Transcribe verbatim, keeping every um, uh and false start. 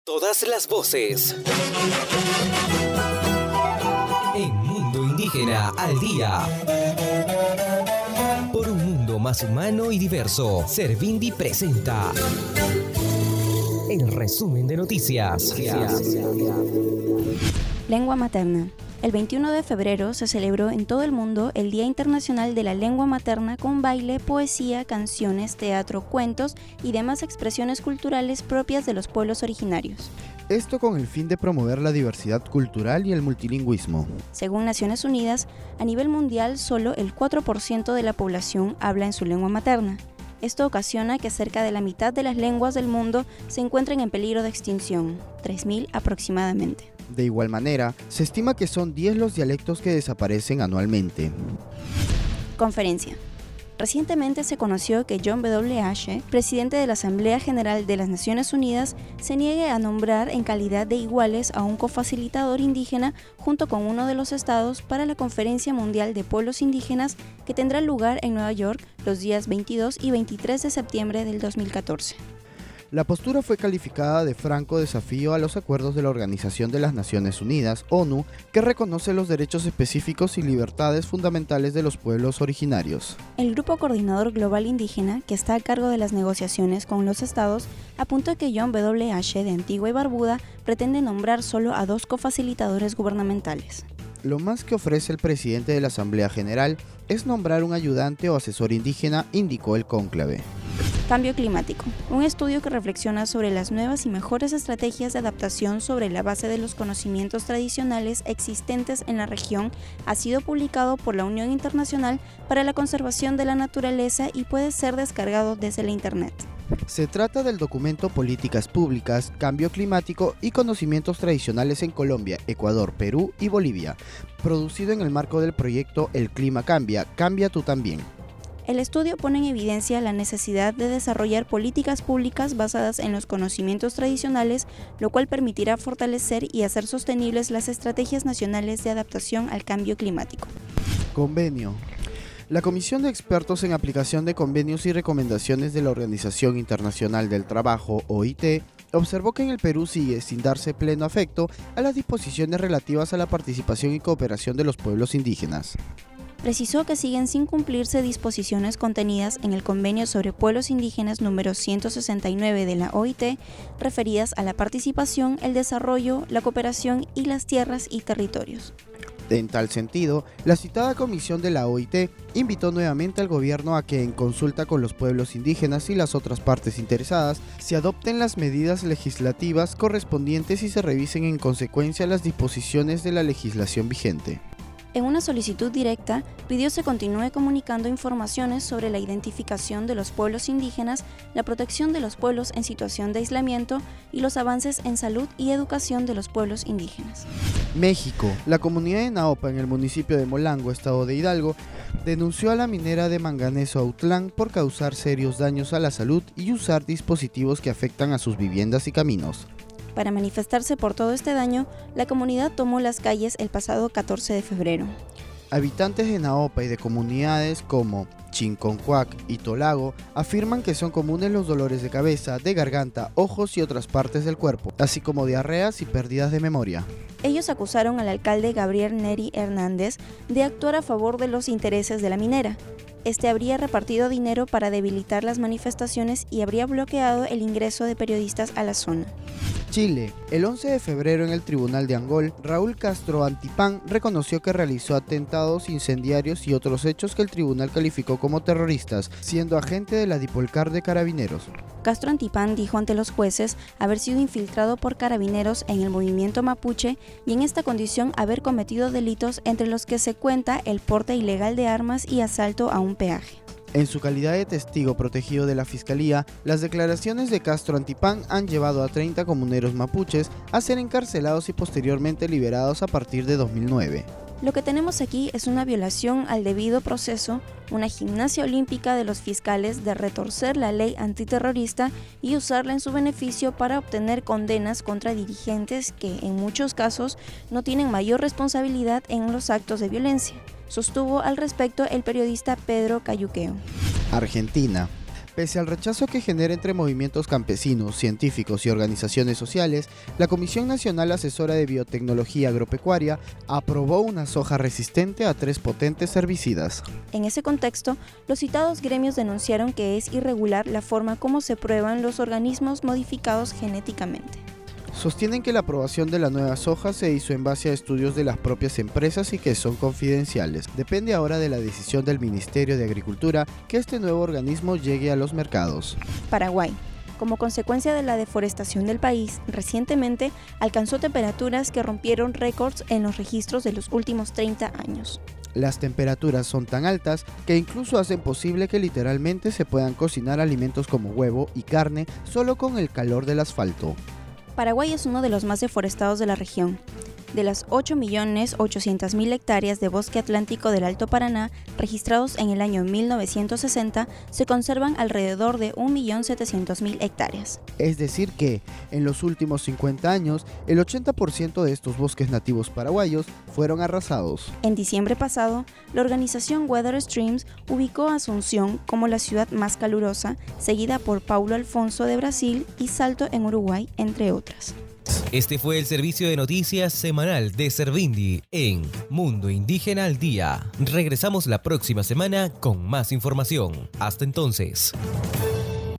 Todas las voces. En Mundo Indígena al día. Por un mundo más humano y diverso, Servindi presenta el resumen de noticias. Lengua materna. El veintiuno de febrero se celebró en todo el mundo el Día Internacional de la Lengua Materna con baile, poesía, canciones, teatro, cuentos y demás expresiones culturales propias de los pueblos originarios. Esto con el fin de promover la diversidad cultural y el multilingüismo. Según Naciones Unidas, a nivel mundial solo el cuatro por ciento de la población habla en su lengua materna. Esto ocasiona que cerca de la mitad de las lenguas del mundo se encuentren en peligro de extinción, tres mil aproximadamente. De igual manera, se estima que son diez los dialectos que desaparecen anualmente. Conferencia. Recientemente se conoció que John W. Ashe, presidente de la Asamblea General de las Naciones Unidas, se niegue a nombrar en calidad de iguales a un cofacilitador indígena junto con uno de los estados para la Conferencia Mundial de Pueblos Indígenas que tendrá lugar en Nueva York los días veintidós y veintitrés de septiembre del dos mil catorce. La postura fue calificada de franco desafío a los acuerdos de la Organización de las Naciones Unidas, ONU, que reconoce los derechos específicos y libertades fundamentales de los pueblos originarios. El Grupo Coordinador Global Indígena, que está a cargo de las negociaciones con los estados, apuntó que John W. Ashe de Antigua y Barbuda pretende nombrar solo a dos cofacilitadores gubernamentales. Lo más que ofrece el presidente de la Asamblea General es nombrar un ayudante o asesor indígena, indicó el cónclave. Cambio climático. Un estudio que reflexiona sobre las nuevas y mejores estrategias de adaptación sobre la base de los conocimientos tradicionales existentes en la región ha sido publicado por la Unión Internacional para la Conservación de la Naturaleza y puede ser descargado desde la Internet. Se trata del documento Políticas Públicas, Cambio Climático y Conocimientos Tradicionales en Colombia, Ecuador, Perú y Bolivia, producido en el marco del proyecto El Clima Cambia, Cambia tú también. El estudio pone en evidencia la necesidad de desarrollar políticas públicas basadas en los conocimientos tradicionales, lo cual permitirá fortalecer y hacer sostenibles las estrategias nacionales de adaptación al cambio climático. Convenio. La Comisión de Expertos en Aplicación de Convenios y Recomendaciones de la Organización Internacional del Trabajo, O I T, observó que en el Perú sigue sin darse pleno afecto a las disposiciones relativas a la participación y cooperación de los pueblos indígenas. Precisó que siguen sin cumplirse disposiciones contenidas en el Convenio sobre Pueblos Indígenas número ciento sesenta y nueve de la O I T, referidas a la participación, el desarrollo, la cooperación y las tierras y territorios. En tal sentido, la citada comisión de la O I T invitó nuevamente al gobierno a que, en consulta con los pueblos indígenas y las otras partes interesadas, se adopten las medidas legislativas correspondientes y se revisen en consecuencia las disposiciones de la legislación vigente. En una solicitud directa, pidió se continúe comunicando informaciones sobre la identificación de los pueblos indígenas, la protección de los pueblos en situación de aislamiento y los avances en salud y educación de los pueblos indígenas. México. La comunidad de Naopa, en el municipio de Molango, estado de Hidalgo, denunció a la minera de manganeso Autlán por causar serios daños a la salud y usar dispositivos que afectan a sus viviendas y caminos. Para manifestarse por todo este daño, la comunidad tomó las calles el pasado catorce de febrero. Habitantes de Naopa y de comunidades como Chinconcuac y Tolago afirman que son comunes los dolores de cabeza, de garganta, ojos y otras partes del cuerpo, así como diarreas y pérdidas de memoria. Ellos acusaron al alcalde Gabriel Neri Hernández de actuar a favor de los intereses de la minera. Este habría repartido dinero para debilitar las manifestaciones y habría bloqueado el ingreso de periodistas a la zona. Chile. El once de febrero en el Tribunal de Angol, Raúl Castro Antipán reconoció que realizó atentados incendiarios y otros hechos que el tribunal calificó como terroristas, siendo agente de la Dipolcar de Carabineros. Castro Antipán dijo ante los jueces haber sido infiltrado por carabineros en el movimiento mapuche y en esta condición haber cometido delitos entre los que se cuenta el porte ilegal de armas y asalto a un peaje. En su calidad de testigo protegido de la Fiscalía, las declaraciones de Castro Antipán han llevado a treinta comuneros mapuches a ser encarcelados y posteriormente liberados a partir de dos mil nueve. Lo que tenemos aquí es una violación al debido proceso, una gimnasia olímpica de los fiscales de retorcer la ley antiterrorista y usarla en su beneficio para obtener condenas contra dirigentes que, en muchos casos, no tienen mayor responsabilidad en los actos de violencia, sostuvo al respecto el periodista Pedro Cayuqueo. Argentina. Pese al rechazo que genera entre movimientos campesinos, científicos y organizaciones sociales, la Comisión Nacional Asesora de Biotecnología Agropecuaria aprobó una soja resistente a tres potentes herbicidas. En ese contexto, los citados gremios denunciaron que es irregular la forma como se prueban los organismos modificados genéticamente. Sostienen que la aprobación de la nueva soja se hizo en base a estudios de las propias empresas y que son confidenciales. Depende ahora de la decisión del Ministerio de Agricultura que este nuevo organismo llegue a los mercados. Paraguay. Como consecuencia de la deforestación del país, recientemente alcanzó temperaturas que rompieron récords en los registros de los últimos treinta años. Las temperaturas son tan altas que incluso hacen posible que literalmente se puedan cocinar alimentos como huevo y carne solo con el calor del asfalto. Paraguay es uno de los más deforestados de la región. De las ocho millones ochocientas mil hectáreas de bosque atlántico del Alto Paraná registrados en el año mil novecientos sesenta, se conservan alrededor de un millón setecientos mil hectáreas. Es decir que, en los últimos cincuenta años, el ochenta por ciento de estos bosques nativos paraguayos fueron arrasados. En diciembre pasado, la organización Weather Streams ubicó a Asunción como la ciudad más calurosa, seguida por Paulo Alfonso de Brasil y Salto en Uruguay, entre otras. Este fue el servicio de noticias semanal de Servindi en Mundo Indígena al Día. Regresamos la próxima semana con más información. Hasta entonces.